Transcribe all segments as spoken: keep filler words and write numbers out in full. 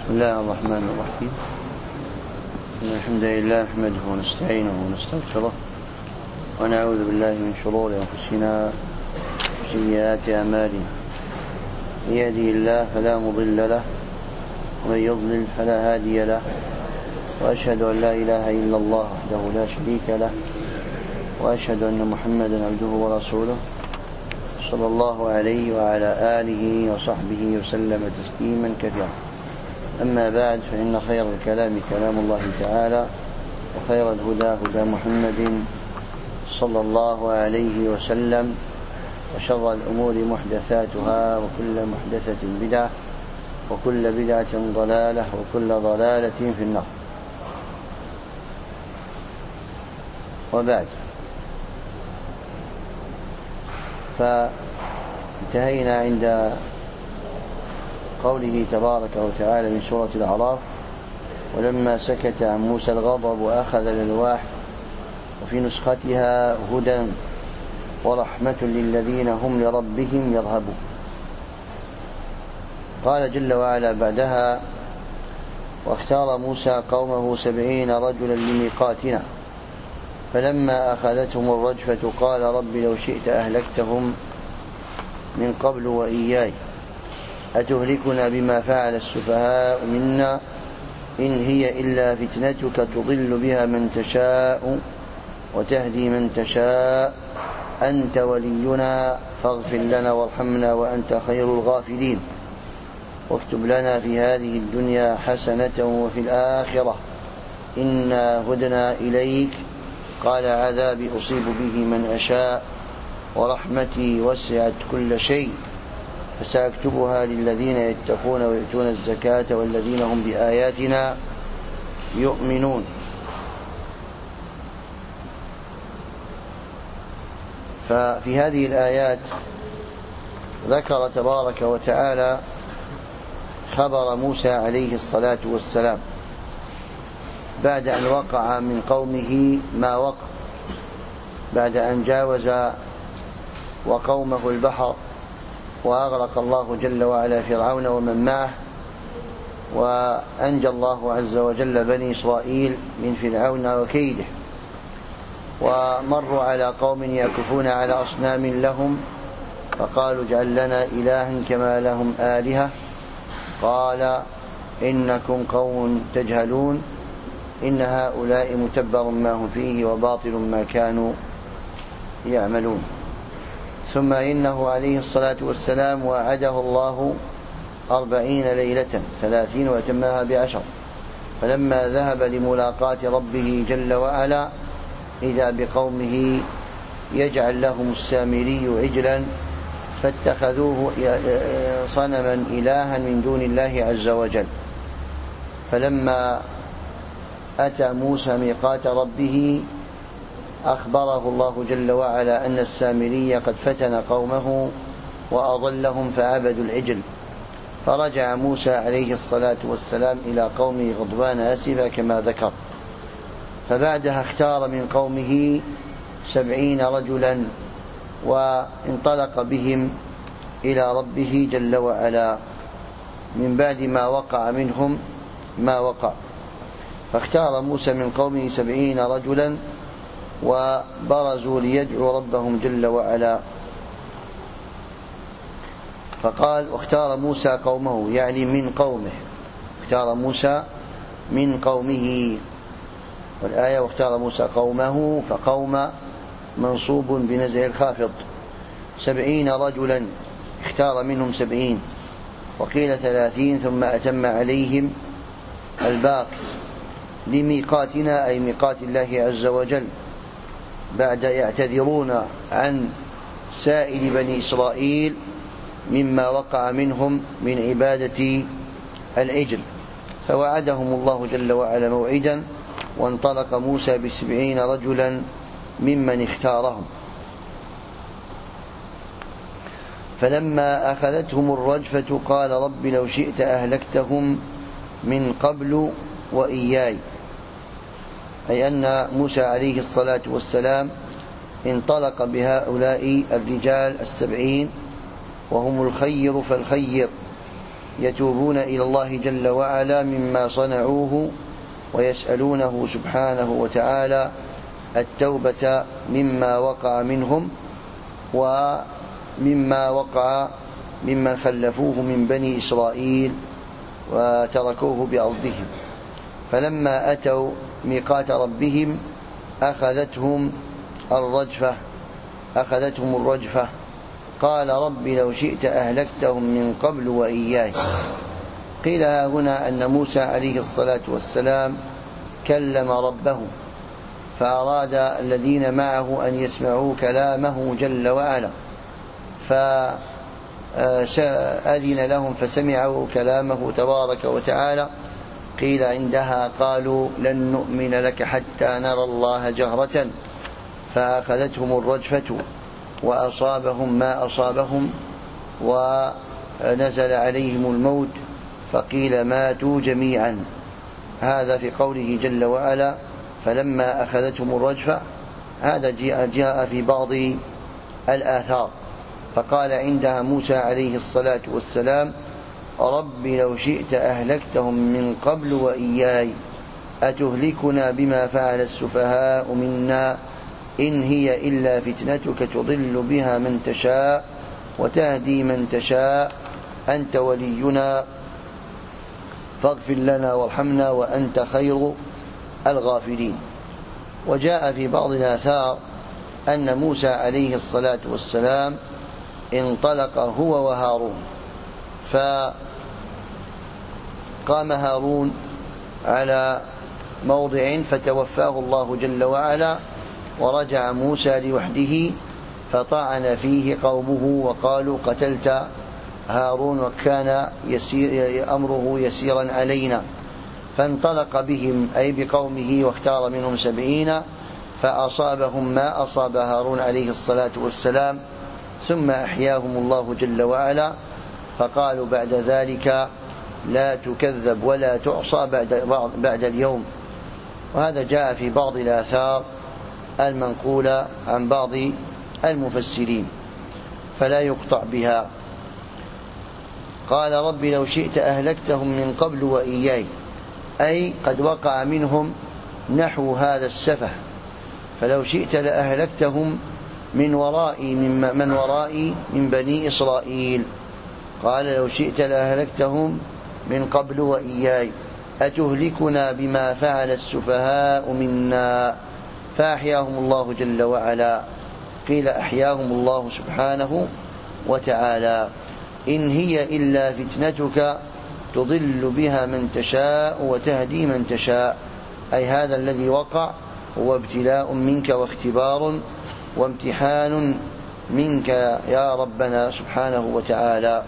بسم الله الرحمن الرحيم. إن الحمد لله نحمده ونستعينه ونستغفره ونعوذ بالله من شرور أنفسنا وسيئات أعمالنا. من يهده الله فلا مضل له ومن يضلل فلا هادي له، وأشهد أن لا إله إلا الله وحده لا شريك له، وأشهد أن محمدا عبده ورسوله صلى الله عليه وعلى آله وصحبه وسلم تسليما كثيرا. أما بعد، فإن خير الكلام كلام الله تعالى، وخير الهدى هدى محمد صلى الله عليه وسلم، وشر الأمور محدثاتها، وكل محدثة بدعة، وكل بدعة ضلالة، وكل ضلالة في النار. وبعد، فانتهينا عند قوله تبارك وتعالى من سورة الأعراف: ولما سكت عن موسى الغضب وأخذ الألواح، وفي نسختها هدى ورحمة للذين هم لربهم يرهبون. قال جل وعلا بعدها: واختار موسى قومه سبعين رجلا لميقاتنا، فلما أخذتهم الرجفة قال رب لو شئت أهلكتهم من قبل وإياي أتهلكنا بما فعل السفهاء منا إن هي إلا فتنتك تضل بها من تشاء وتهدي من تشاء أنت ولينا فاغفر لنا وارحمنا وأنت خير الغافلين واكتب لنا في هذه الدنيا حسنة وفي الآخرة إنا هدنا إليك قال عذابي أصيب به من أشاء ورحمتي وسعت كل شيء فسأكتبها للذين يتقون ويؤتون الزكاة والذين هم بآياتنا يؤمنون. ففي هذه الآيات ذكر تبارك وتعالى خبر موسى عليه الصلاة والسلام بعد أن وقع من قومه ما وقع، بعد أن جاوز وقومه البحر وأغرق الله جل وعلا فرعون ومن معه، وأنجى الله عز وجل بني إسرائيل من فرعون وكيده، ومروا على قوم يكفون على أصنام لهم فقالوا اجعل لنا إلها كما لهم آلهة قال إنكم قوم تجهلون إن هؤلاء متبر ما هم فيه وباطل ما كانوا يعملون. ثم إنه عليه الصلاة والسلام وعده الله أربعين ليلة ثلاثين وأتمها بعشر، فلما ذهب لملاقاة ربه جل وعلا إذا بقومه يجعل لهم السامري عجلا فاتخذوه صنما إلها من دون الله عز وجل. فلما أتى موسى ميقات ربه أخبره الله جل وعلا أن السامري قد فتن قومه وأضلهم فعبدوا العجل، فرجع موسى عليه الصلاة والسلام إلى قومه غضبان آسفا كما ذكر. فبعدها اختار من قومه سبعين رجلا وانطلق بهم إلى ربه جل وعلا من بعد ما وقع منهم ما وقع. فاختار موسى من قومه سبعين رجلا وبرزوا ليدعوا ربهم جل وعلا، فقال واختار موسى قومه، يعني من قومه، اختار موسى من قومه. والآية واختار موسى قومه، فقوم منصوب بنزع الخافض. سبعين رجلا اختار منهم سبعين، وقيل ثلاثين ثم أتم عليهم الباقي لميقاتنا أي ميقات الله عز وجل، بعد يعتذرون عن سائر بني إسرائيل مما وقع منهم من عبادة العجل. فوعدهم الله جل وعلا موعدا، وانطلق موسى بسبعين رجلا ممن اختارهم. فلما أخذتهم الرجفة قال رب لو شئت أهلكتهم من قبل وإياي، أي أن موسى عليه الصلاة والسلام انطلق بهؤلاء الرجال السبعين وهم الخير فالخير يتوبون إلى الله جل وعلا مما صنعوه ويسألونه سبحانه وتعالى التوبة مما وقع منهم ومما وقع ممن خلفوه من بني إسرائيل وتركوه بأرضهم. فلما أتوا ميقات ربهم أخذتهم الرجفة أخذتهم الرجفة قال رب لو شئت أهلكتهم من قبل وإياي. قيل هنا أن موسى عليه الصلاة والسلام كلم ربه، فأراد الذين معه أن يسمعوا كلامه جل وعلا، فأذن لهم فسمعوا كلامه تبارك وتعالى. قيل عندها قالوا لن نؤمن لك حتى نرى الله جهرة، فأخذتهم الرجفة وأصابهم ما أصابهم ونزل عليهم الموت فقيل ماتوا جميعا. هذا في قوله جل وعلا فلما أخذتهم الرجفة. هذا جاء في بعض الآثار. فقال عندها موسى عليه الصلاة والسلام رب لو شئت أهلكتهم من قبل وإياي أتهلكنا بما فعل السفهاء منا إن هي إلا فتنتك تضل بها من تشاء وتهدي من تشاء أنت ولينا فاغفر لنا وارحمنا وأنت خير الغافرين. وجاء في بعض الآثار أن موسى عليه الصلاة والسلام انطلق هو وهارون، فقام هارون على موضع فتوفاه الله جل وعلا، ورجع موسى لوحده فطعن فيه قومه وقالوا قتلت هارون وكان يسير أمره يسيرا علينا. فانطلق بهم أي بقومه واختار منهم سبعين فأصابهم ما أصاب هارون عليه الصلاة والسلام، ثم أحياهم الله جل وعلا. فقالوا بعد ذلك لا تكذب ولا تعصى بعد, بعد اليوم. وهذا جاء في بعض الآثار المنقولة عن بعض المفسرين فلا يقطع بها. قال رب لو شئت أهلكتهم من قبل وإياي، أي قد وقع منهم نحو هذا السفه، فلو شئت لأهلكتهم من ورائي من, من ورائي من بني إسرائيل. قال لو شئت لأهلكتهم من قبل وإياي أتهلكنا بما فعل السفهاء منا. فأحياهم الله جل وعلا. قيل أحياهم الله سبحانه وتعالى إن هي إلا فتنتك تضل بها من تشاء وتهدي من تشاء، أي هذا الذي وقع هو ابتلاء منك واختبار وامتحان منك يا ربنا سبحانه وتعالى.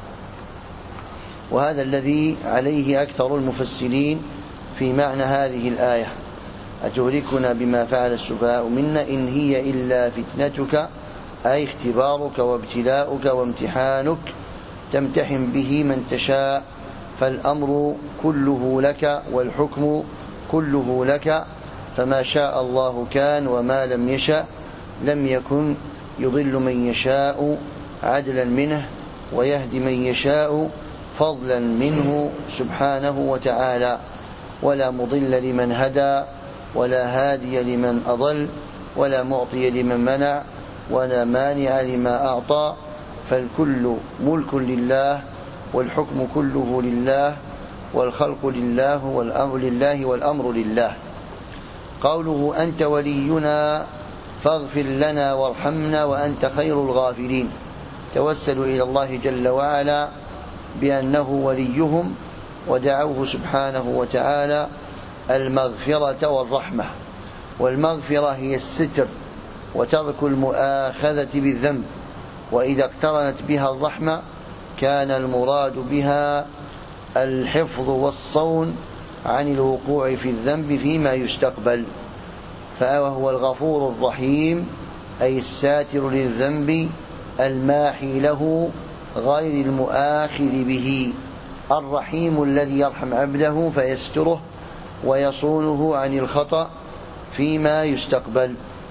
وهذا الذي عليه أكثر المفسرين في معنى هذه الآية أتهلكنا بما فعل السفهاء منا إن هي إلا فتنتك، أي اختبارك وابتلاؤك وامتحانك تمتحن به من تشاء، فالأمر كله لك والحكم كله لك، فما شاء الله كان وما لم يشأ لم يكن، يضل من يشاء عدلا منه ويهدي من يشاء فضلا منه سبحانه وتعالى، ولا مضل لمن هدى ولا هادي لمن أضل ولا معطي لمن منع ولا مانع لما أعطى، فالكل ملك لله والحكم كله لله والخلق لله والأمر لله والأمر لله. قوله أنت ولينا فاغفر لنا وارحمنا وأنت خير الغافرين، توسلوا إلى الله جل وعلا بأنه وليهم ودعوه سبحانه وتعالى المغفرة والرحمة. والمغفرة هي الستر وترك المؤاخذة بالذنب، وإذا اقترنت بها الرحمة كان المراد بها الحفظ والصون عن الوقوع في الذنب فيما يستقبل. فهو الغفور الرحيم أي الساتر للذنب الماحي له غير المؤاخذ به، الرحيم الذي يرحم عبده فيستره ويصونه عن الخطأ فيما يستقبل.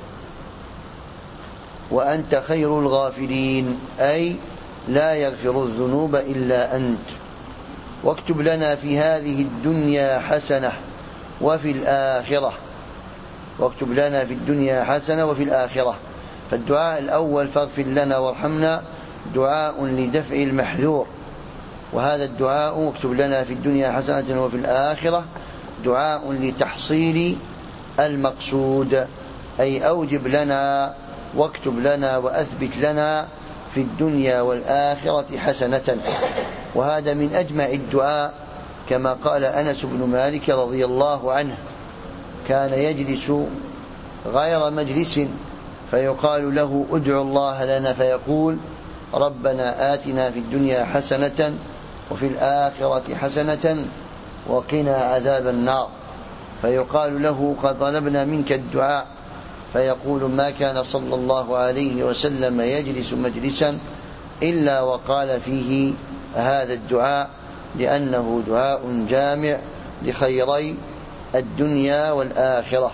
وأنت خير الغافرين أي لا يغفر الذنوب إلا أنت، واكتب لنا في هذه الدنيا حسنة وفي الآخرة واكتب لنا في الدنيا حسنة وفي الآخرة. فالدعاء الأول فاغفر لنا وارحمنا دعاء لدفع المحذور، وهذا الدعاء واكتب لنا في الدنيا حسنة وفي الآخرة دعاء لتحصيل المقصود، أي أوجب لنا واكتب لنا وأثبت لنا في الدنيا والآخرة حسنة. وهذا من أجمع الدعاء، كما قال أنس بن مالك رضي الله عنه: كان يجلس غير مجلس فيقال له ادعو الله لنا فيقول ربنا آتنا في الدنيا حسنة وفي الآخرة حسنة وقنا عذاب النار، فيقال له قد طلبنا منك الدعاء فيقول ما كان صلى الله عليه وسلم يجلس مجلسا إلا وقال فيه هذا الدعاء، لأنه دعاء جامع لخيري الدنيا والآخرة.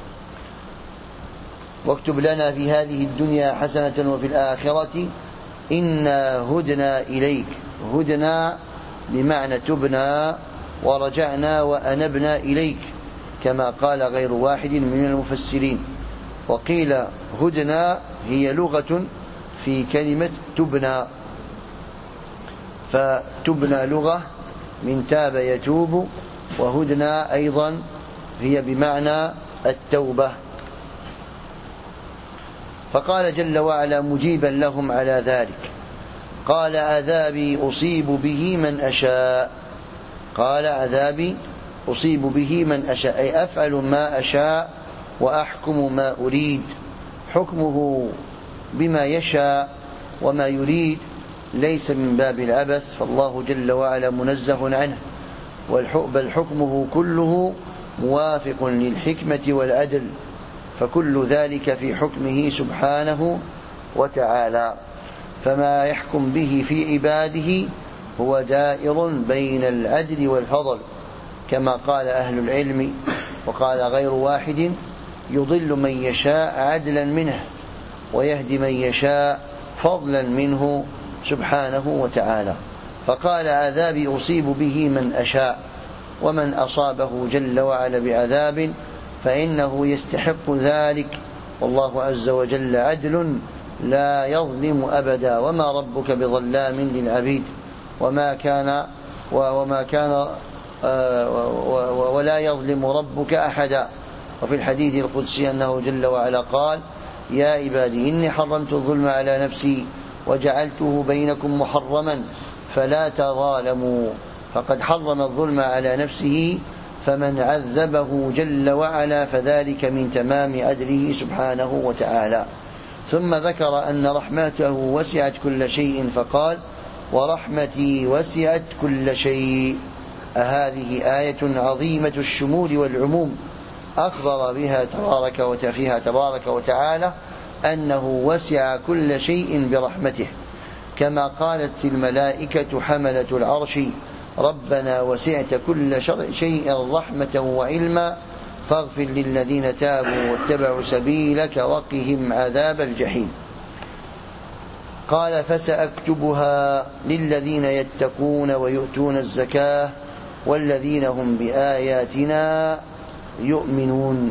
واكتب لنا في هذه الدنيا حسنة وفي الآخرة إنا هدنا إليك. هدنا بمعنى تبنا ورجعنا وأنبنا إليك، كما قال غير واحد من المفسرين. وقيل هدنا هي لغة في كلمة تبنى، فتبنى لغة من تاب يتوب، وهدنا أيضا هي بمعنى التوبة. فقال جل وعلا مجيبا لهم على ذلك: قال عذابي أصيب به من أشاء. قال عذابي أصيب به من أشاء، أي أفعل ما أشاء وأحكم ما أريد. حكمه بما يشاء وما يريد ليس من باب العبث، فالله جل وعلا منزه عنه، بل حكمه كله موافق للحكمة والعدل، فكل ذلك في حكمه سبحانه وتعالى. فما يحكم به في عباده هو دائر بين العدل والفضل، كما قال أهل العلم وقال غير واحد: يضل من يشاء عدلا منه ويهدي من يشاء فضلا منه سبحانه وتعالى. فقال عذابي أصيب به من أشاء، ومن أصابه جل وعلا بعذاب فإنه يستحق ذلك، والله عز وجل عدل لا يظلم أبدا، وما ربك بظلام للعبيد، وما كان وما كان ولا يظلم ربك أحدا. وفي الحديث القدسي أنه جل وعلا قال: يا عبادي إني حرمت الظلم على نفسي وجعلته بينكم محرما فلا تظالموا. فقد حرم الظلم على نفسه، فمن عذبه جل وعلا فذلك من تمام عدله سبحانه وتعالى. ثم ذكر أن رحمته وسعت كل شيء فقال: ورحمتي وسعت كل شيء. هذه آية عظيمة الشمول والعموم، أخبر بها تبارك وتفيها تبارك وتعالى أنه وسع كل شيء برحمته، كما قالت الملائكة حملة العرش: ربنا وسعت كل شيء رحمة وعلما فاغفر للذين تابوا واتبعوا سبيلك وقهم عذاب الجحيم. قال: فسأكتبها للذين يتقون ويؤتون الزكاة والذين هم بآياتنا يؤمنون.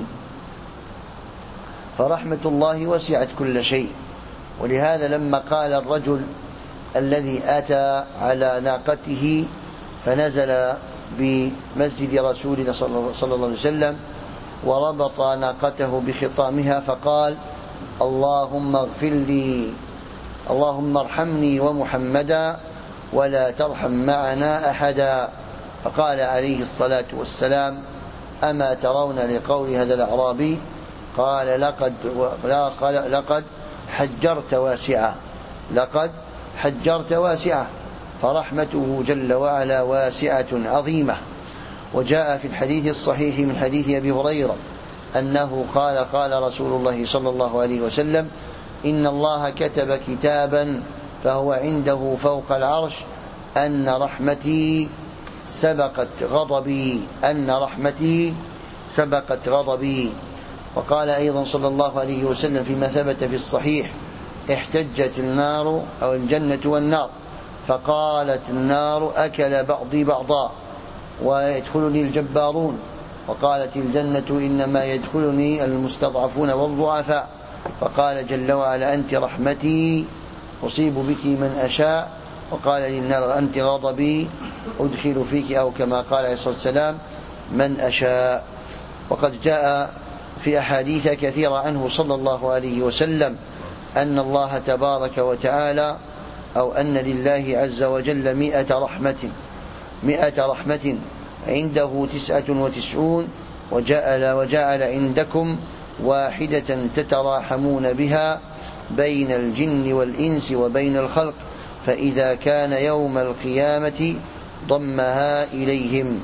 فرحمة الله وسعت كل شيء، ولهذا لما قال الرجل الذي أتى على ناقته فنزل بمسجد رسولنا صلى الله عليه وسلم وربط ناقته بخطامها فقال: اللهم اغفر لي، اللهم ارحمني ومحمدا ولا ترحم معنا أحدا. فقال عليه الصلاة والسلام: أما ترون لقول هذا الأعرابي؟ قال: لقد, قال لقد حجرت واسعة، لقد حجرت واسعة. فرحمته جل وعلا واسعة عظيمة. وجاء في الحديث الصحيح من حديث أبي هريرة أنه قال: قال رسول الله صلى الله عليه وسلم: إن الله كتب كتابا فهو عنده فوق العرش أن رحمتي سبقت غضبي، أن رحمتي سبقت غضبي. وقال أيضا صلى الله عليه وسلم فيما ثبت في الصحيح: احتجت النار أو الجنة والنار فقالت النار أكل بعضي بعضا ويدخلني الجبارون، وقالت الجنة إنما يدخلني المستضعفون والضعفاء، فقال جل وعلا أنت رحمتي أصيب بك من أشاء، وقال للنار أنت غضبي أدخل فيك، أو كما قال عليه الصلاة والسلام من أشاء. وقد جاء في أحاديث كثيرة عنه صلى الله عليه وسلم أن الله تبارك وتعالى أو أن لله عز وجل مئة رحمة مئة رحمة عنده تسعة وتسعون وجعل, وجعل عندكم واحدة تتراحمون بها بين الجن والإنس وبين الخلق، فإذا كان يوم القيامة ضمها إليهم.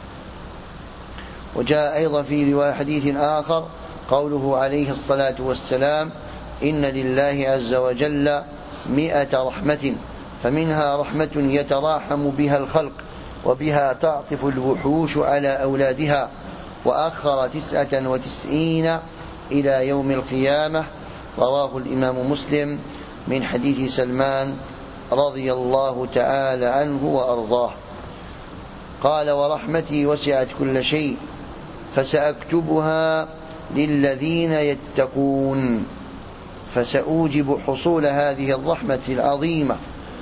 وجاء أيضا في رواية حديث آخر قوله عليه الصلاة والسلام إن لله عز وجل مئة رحمة، فمنها رحمة يتراحم بها الخلق وبها تعطف الوحوش على أولادها، وأخر تسعة وتسعين إلى يوم القيامة. رواه الإمام مسلم من حديث سلمان رضي الله تعالى عنه وأرضاه. قال ورحمتي وسعت كل شيء فسأكتبها للذين يتقون، فسأوجب حصول هذه الرحمة العظيمة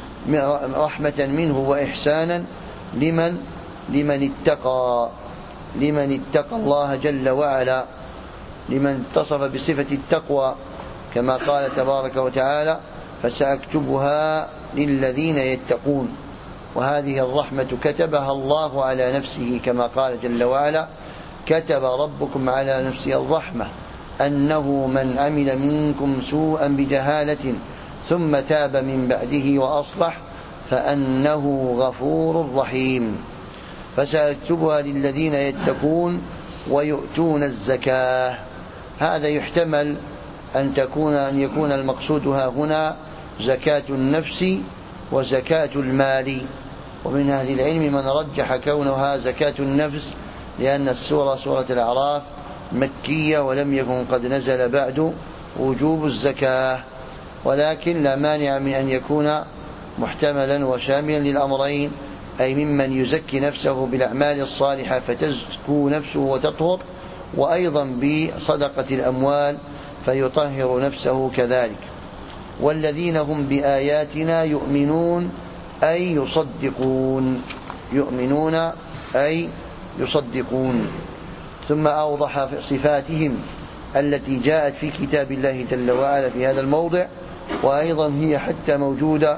رحمة منه وإحسانا لمن لمن اتقى لمن اتقى الله جل وعلا، لمن اتصف بصفة التقوى كما قال تبارك وتعالى فسأكتبها للذين يتقون. وهذه الرحمة كتبها الله على نفسه كما قال جل وعلا كتب ربكم على نفسه الرحمة أنه من عمل منكم سوءا بجهالة ثم تاب من بعده وأصلح فأنه غفور رحيم. فسأكتبها للذين يتقون ويؤتون الزكاة. هذا يحتمل أن تكون أن يكون المقصودها هنا زكاة النفس وزكاة المال، ومن أهل العلم من رجح كونها زكاة النفس لأن السورة سورة الأعراف مكية ولم يكن قد نزل بعد وجوب الزكاة، ولكن لا مانع من أن يكون محتملا وشاملا للأمرين، أي ممن يزكي نفسه بالأعمال الصالحة فتزكو نفسه وتطهر، وأيضا بصدقة الأموال فيطهر نفسه كذلك. والذين هم بآياتنا يؤمنون أي يصدقون يؤمنون أي يصدقون. ثم أوضح صفاتهم التي جاءت في كتاب الله جل وعلا في هذا الموضع، وأيضا هي حتى موجودة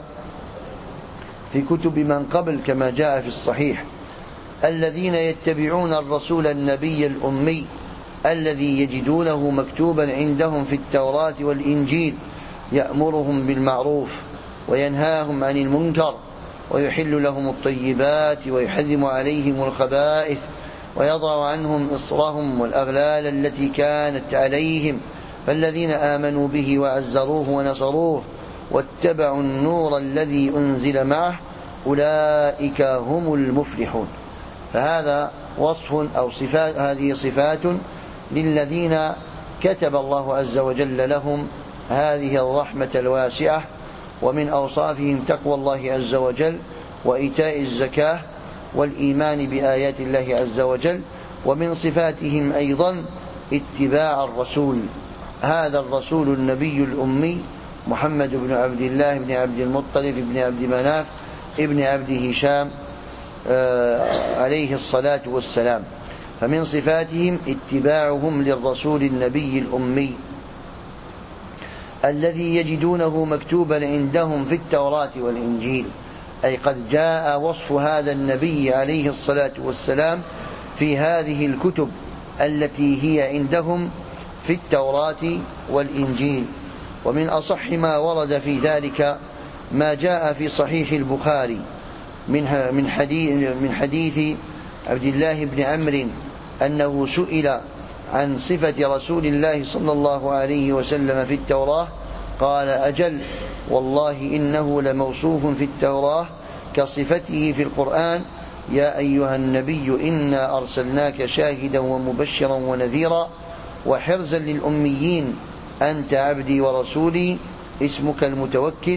في كتب من قبل كما جاء في الصحيح: الذين يتبعون الرسول النبي الأمي الذي يجدونه مكتوبا عندهم في التوراة والإنجيل يأمرهم بالمعروف وينهاهم عن المنكر ويحل لهم الطيبات ويحرم عليهم الخبائث ويضع عنهم إصرهم والأغلال التي كانت عليهم، فالذين آمنوا به وعزروه ونصروه واتبعوا النور الذي أنزل معه أولئك هم المفلحون. فهذا وصف أو صفات، هذه صفات للذين كتب الله عز وجل لهم هذه الرحمة الواسعة. ومن أوصافهم تقوى الله عز وجل وإيتاء الزكاة والإيمان بآيات الله عز وجل. ومن صفاتهم أيضا اتباع الرسول، هذا الرسول النبي الأمي محمد بن عبد الله بن عبد المطلب بن عبد مناف ابن عبد هشام عليه الصلاة والسلام. فمن صفاتهم اتباعهم للرسول النبي الأمي الذي يجدونه مكتوبا عندهم في التوراة والإنجيل، أي قد جاء وصف هذا النبي عليه الصلاة والسلام في هذه الكتب التي هي عندهم في التوراة والإنجيل. ومن أصح ما ورد في ذلك ما جاء في صحيح البخاري من حديث, من حديث عبد الله بن عمرو أنه سئل عن صفة رسول الله صلى الله عليه وسلم في التوراة قال أجل والله إنه لموصوف في التوراة كصفته في القرآن يا أيها النبي إنا أرسلناك شاهدا ومبشرا ونذيرا وحرزا للأميين أنت عبدي ورسولي اسمك المتوكل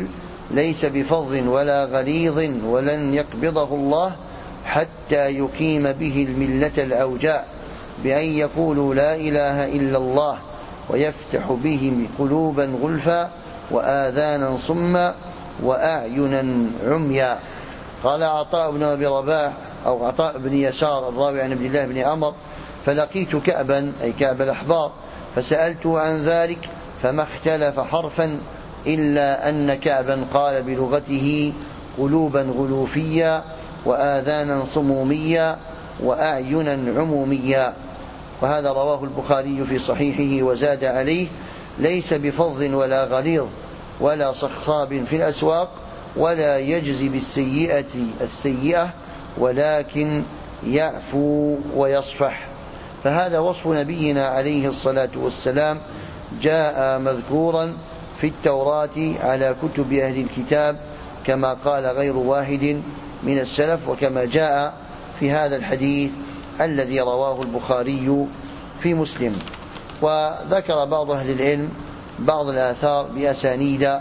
ليس بفظ ولا غليظ ولن يقبضه الله حتى يقيم به الملة الأوجاع بأن يقولوا لا إله إلا الله ويفتح به قلوبا غلفا وآذانا صما وأعينا عميا. قال عطاء بن أبي رباح أو عطاء بن يسار الراوي عن عبد الله بن عمر: فلقيت كعبا أي كعب الأحبار فسألته عن ذلك فما اختلف حرفا إلا أن كعبا قال بلغته قلوبا غلوفيا وآذانا صموميا وأعينا عموميا. وهذا رواه البخاري في صحيحه وزاد عليه: ليس بفظ ولا غليظ ولا صخاب في الأسواق ولا يجزي بالسيئة السيئة ولكن يعفو ويصفح. فهذا وصف نبينا عليه الصلاة والسلام جاء مذكورا في التوراة على كتب أهل الكتاب كما قال غير واحد من السلف، وكما جاء في هذا الحديث الذي رواه البخاري في مسلم. وذكر بعض أهل العلم بعض الآثار بأسانيد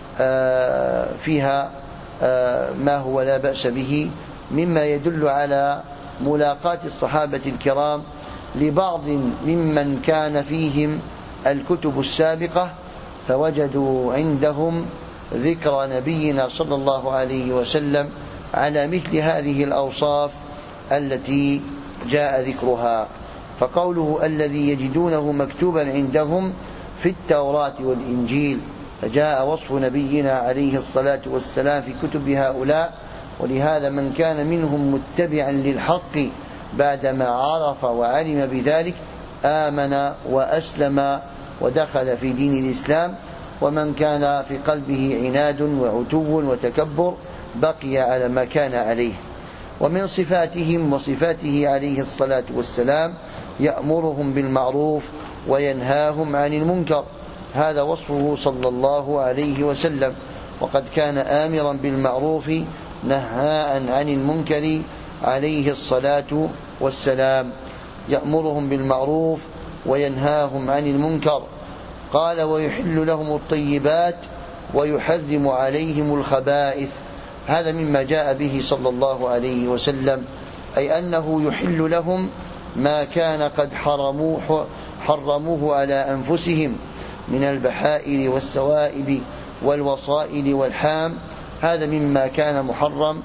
فيها ما هو لا بأس به مما يدل على ملاقاة الصحابة الكرام لبعض ممن كان فيهم الكتب السابقة فوجدوا عندهم ذكر نبينا صلى الله عليه وسلم على مثل هذه الأوصاف التي جاء ذكرها. فقوله الذي يجدونه مكتوبا عندهم في التوراة والإنجيل، فجاء وصف نبينا عليه الصلاة والسلام في كتب هؤلاء. ولهذا من كان منهم متبعا للحق بعدما عرف وعلم بذلك آمن وأسلم ودخل في دين الإسلام، ومن كان في قلبه عناد وعتو وتكبر بقي على ما كان عليه. ومن صفاتهم وصفاته عليه الصلاة والسلام يأمرهم بالمعروف وينهاهم عن المنكر، هذا وصفه صلى الله عليه وسلم، وقد كان آمرا بالمعروف نهاء عن المنكر عليه الصلاة والسلام. يأمرهم بالمعروف وينهاهم عن المنكر. قال: ويحل لهم الطيبات ويحرم عليهم الخبائث. هذا مما جاء به صلى الله عليه وسلم، أي أنه يحل لهم ما كان قد حرموه, حرموه على أنفسهم من البحائر والسوائب والوصائل والحام، هذا مما كان محرم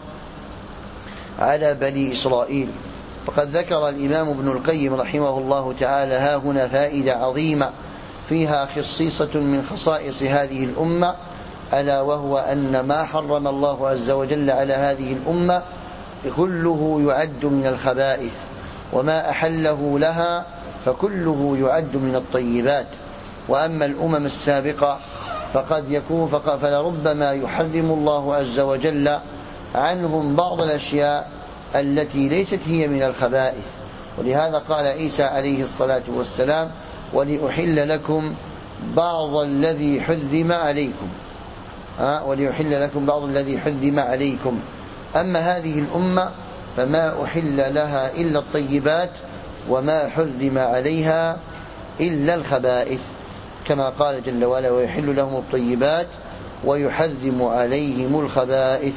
على بني إسرائيل. وقد ذكر الإمام ابن القيم رحمه الله تعالى ها هنا فائدة عظيمة فيها خصيصة من خصائص هذه الأمة، ألا وهو أن ما حرم الله عز وجل على هذه الأمة كله يعد من الخبائث، وما أحله لها فكله يعد من الطيبات. وأما الأمم السابقة فقد يكون فلربما يحرم الله عز وجل عنهم بعض الأشياء التي ليست هي من الخبائث. ولهذا قال عيسى عليه الصلاة والسلام: ولأحل لكم بعض الذي حرم عليكم ها وليحل لكم بعض الذي حرم عليكم. أما هذه الأمة فما أحل لها إلا الطيبات وما حرم عليها إلا الخبائث، كما قال جل وعلا: ويحل لهم الطيبات ويحرم عليهم الخبائث.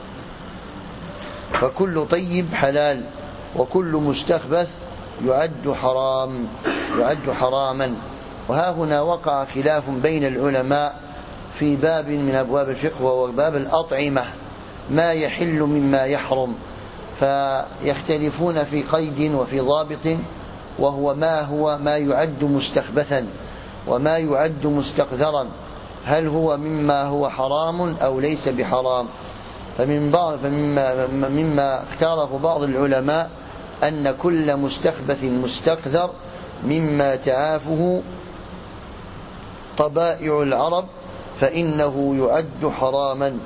فكل طيب حلال وكل مستخبث يعد حرام يعد حراما. وها هنا وقع خلاف بين العلماء في باب من أبواب الفقه وهو باب الأطعمة، ما يحل مما يحرم، فيختلفون في قيد وفي ضابط، وهو ما هو ما يعد مستخبثا وما يعد مستقذرا، هل هو مما هو حرام أو ليس بحرام. فمن بعض فمما مما اختاره بعض العلماء أن كل مستخبث مستقذر مما تعافه طبائع العرب فإنه يعد حراما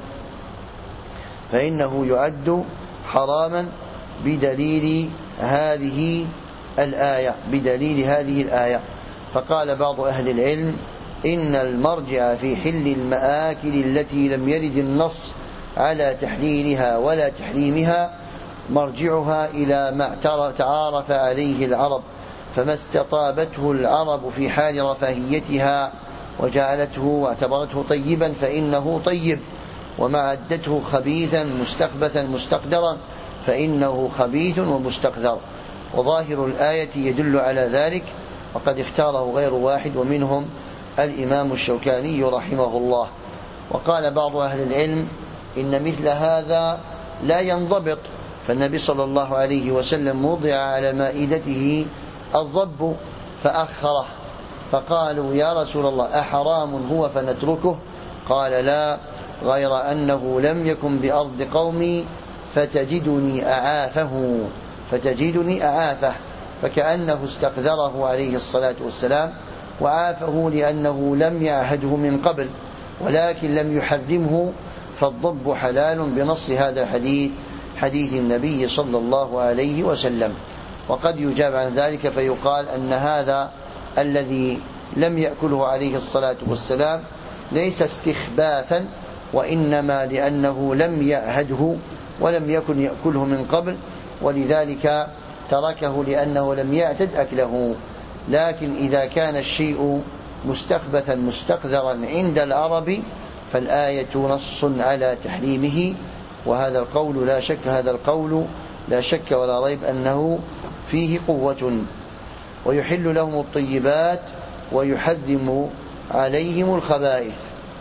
فإنه يعد حراما بدليل هذه الآية بدليل هذه الآية. فقال بعض أهل العلم: إن المرجع في حل المآكل التي لم يرد النص على تحليلها ولا تحريمها مرجعها إلى ما تعارف عليه العرب، فما استطابته العرب في حال رفاهيتها وجعلته واعتبرته طيبا فإنه طيب، وما عدته خبيثا مستخبثا مستقدرا فإنه خبيث ومستقدر. وظاهر الآية يدل على ذلك، وقد اختاره غير واحد ومنهم الإمام الشوكاني رحمه الله. وقال بعض أهل العلم إن مثل هذا لا ينضبط، فالنبي صلى الله عليه وسلم وضع على مائدته الضب فأخره، فقالوا يا رسول الله أحرام هو فنتركه؟ قال لا، غير أنه لم يكن بأرض قومي فتجدني أعافه فتجدني أعافه فكأنه استقذره عليه الصلاة والسلام وعافه لأنه لم يعهده من قبل ولكن لم يحرمه، فالضب حلال بنص هذا الحديث حديث النبي صلى الله عليه وسلم. وقد يجاب عن ذلك فيقال أن هذا الذي لم يأكله عليه الصلاة والسلام ليس استخباثا، وإنما لأنه لم يعهده ولم يكن يأكله من قبل، ولذلك تركه لأنه لم يعتد أكله. لكن إذا كان الشيء مستخبثا مستقذرا عند العرب فالآية نص على تحريمه، وهذا القول لا شك هذا القول لا شك ولا ريب أنه فيه قوة. ويحل لهم الطيبات ويحرم عليهم الخبائث.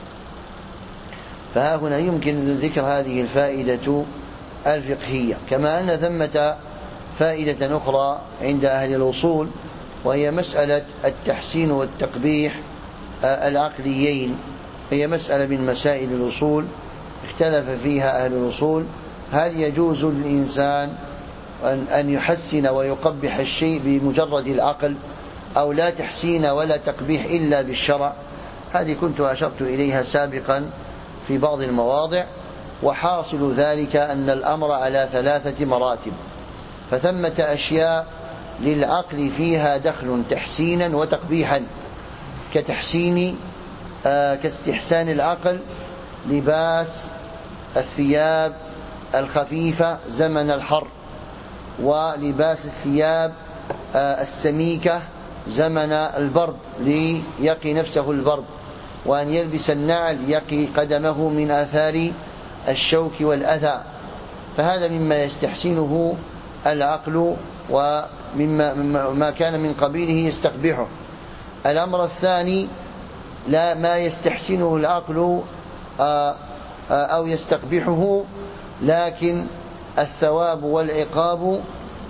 فها هنا يمكن ذكر هذه الفائدة الفقهية، كما أن ثمة فائدة أخرى عند أهل الأصول، وهي مسألة التحسين والتقبيح العقليين. هي مسألة من مسائل الأصول اختلف فيها أهل الأصول، هل يجوز للإنسان أن يحسن ويقبح الشيء بمجرد العقل، أو لا تحسين ولا تقبيح إلا بالشرع؟ هذه كنت أشرت إليها سابقا في بعض المواضع. وحاصل ذلك أن الأمر على ثلاثة مراتب، فثمة أشياء للعقل فيها دخل تحسينا وتقبيحا، كتحسين آه كاستحسان العقل لباس الثياب الخفيفة زمن الحر، ولباس الثياب آه السميكة زمن البرد ليقي نفسه البرد، وأن يلبس النعل يقي قدمه من آثار الشوك والأذى. فهذا مما يستحسنه العقل، ومما ما كان من قبيله يستقبحه. الأمر الثاني لا ما يستحسنه العقل أو يستقبحه، لكن الثواب والعقاب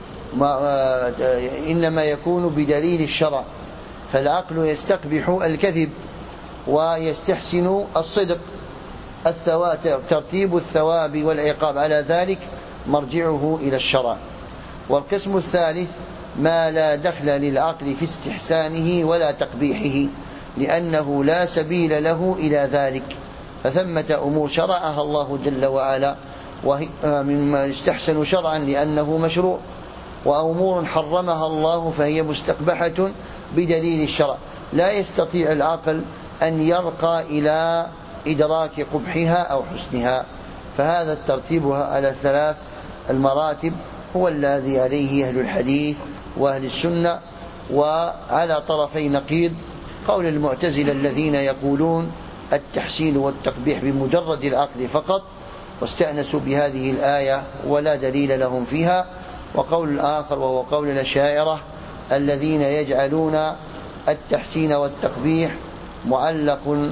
إنما يكون بدليل الشرع. فالعقل يستقبح الكذب ويستحسن الصدق، ترتيب الثواب والعقاب على ذلك مرجعه إلى الشرع. والقسم الثالث ما لا دخل للعقل في استحسانه ولا تقبيحه، لأنه لا سبيل له إلى ذلك، فثمة أمور شرعها الله جل وعلا وهي مما يستحسن شرعا لأنه مشروع، وأمور حرمها الله فهي مستقبحة بدليل الشرع، لا يستطيع العقل أن يرقى إلى إدراك قبحها أو حسنها. فهذا الترتيب على ثلاث المراتب هو الذي عليه أهل الحديث وأهل السنة، وعلى طرفي نقيض قول المعتزلة الذين يقولون التحسين والتقبيح بمجرد العقل فقط، واستأنسوا بهذه الآية ولا دليل لهم فيها. وقول الآخر وهو قول الأشاعرة الذين يجعلون التحسين والتقبيح معلق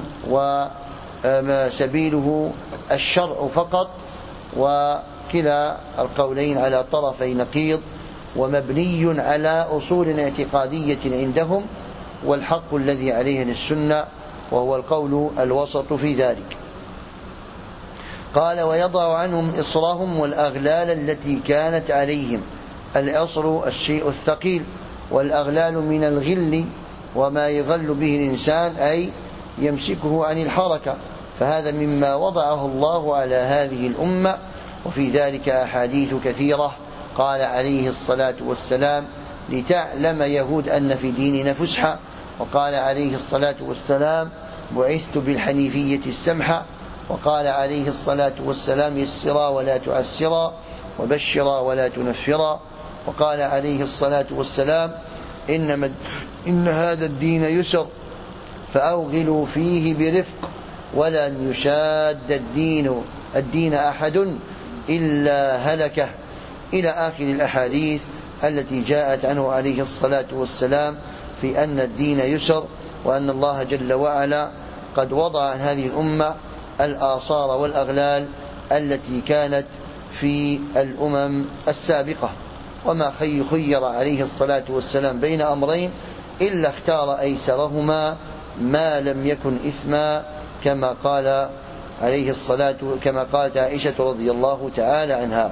وسبيله الشرع فقط، وكلا القولين على طرفي نقيض ومبني على أصول اعتقادية عندهم، والحق الذي عليه السنة وهو القول الوسط في ذلك. قال ويضع عنهم إصرهم والأغلال التي كانت عليهم. الإصر الشيء الثقيل، والأغلال من الغل وما يغل به الإنسان أي يمسكه عن الحركة، فهذا مما وضعه الله على هذه الأمة. وفي ذلك أحاديث كثيرة، قال عليه الصلاة والسلام لتعلم يهود أن في ديننا فسحة، وقال عليه الصلاة والسلام بعثت بالحنيفية السمحة، وقال عليه الصلاة والسلام يسرا ولا تعسرا وبشرا ولا تنفرا، وقال عليه الصلاة والسلام إنما إن هذا الدين يسر فأوغلوا فيه برفق ولن يشاد الدين الدين أحد إلا هلكه، إلى آخر الأحاديث التي جاءت عنه عليه الصلاة والسلام في أن الدين يسر، وأن الله جل وعلا قد وضع عن هذه الأمة الآصار والأغلال التي كانت في الأمم السابقة. وما خير عليه الصلاة والسلام بين أمرين إلا اختار أيسرهما ما لم يكن إثما، كما قال عليه الصلاة كما قالت عائشة رضي الله تعالى عنها.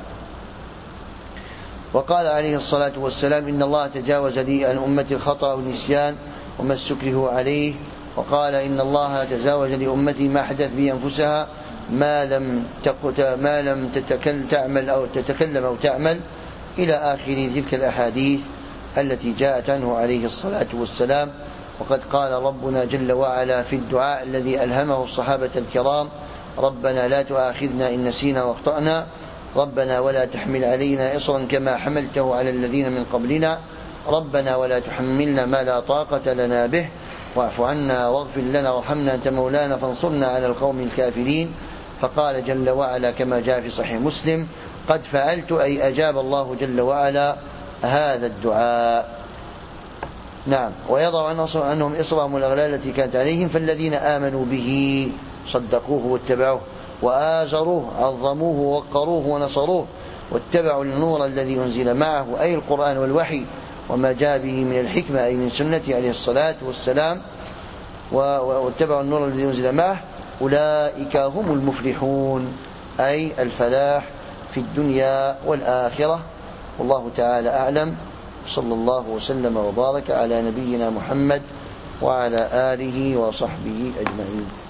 وقال عليه الصلاة والسلام: إن الله تجاوز لي عن أمتي الخطأ والنسيان وما استكرهوا عليه. وقال: إن الله تجاوز لأمتي ما حدث به أنفسها ما لم ما لم تتكلم تعمل أو تتكلم أو تعمل، إلى آخر تلك الأحاديث التي جاءت عنه عليه الصلاة والسلام. وقد قال ربنا جل وعلا في الدعاء الذي ألهمه الصحابة الكرام: ربنا لا تؤاخذنا إن نسينا واخطأنا، ربنا ولا تحمل علينا إصرا كما حملته على الذين من قبلنا، ربنا ولا تحملنا ما لا طاقة لنا به، واعف عنا واغفر لنا وارحمنا أنت مولانا فانصرنا على القوم الكافرين. فقال جل وعلا كما جاء في صحيح مسلم: قد فعلت، أي أجاب الله جل وعلا هذا الدعاء. نعم. ويضع عنهم إصرهم والأغلال التي كانت عليهم، فالذين آمنوا به صدقوه واتبعوه وآزروه عظموه ووقروه ونصروه واتبعوا النور الذي أنزل معه، أي القرآن والوحي وما جاء به من الحكمة، أي من سنته عليه الصلاة والسلام، واتبعوا النور الذي أنزل معه، أولئك هم المفلحون، أي الفلاح في الدنيا والآخرة. والله تعالى أعلم، صلى الله وسلم وبارك على نبينا محمد وعلى آله وصحبه أجمعين.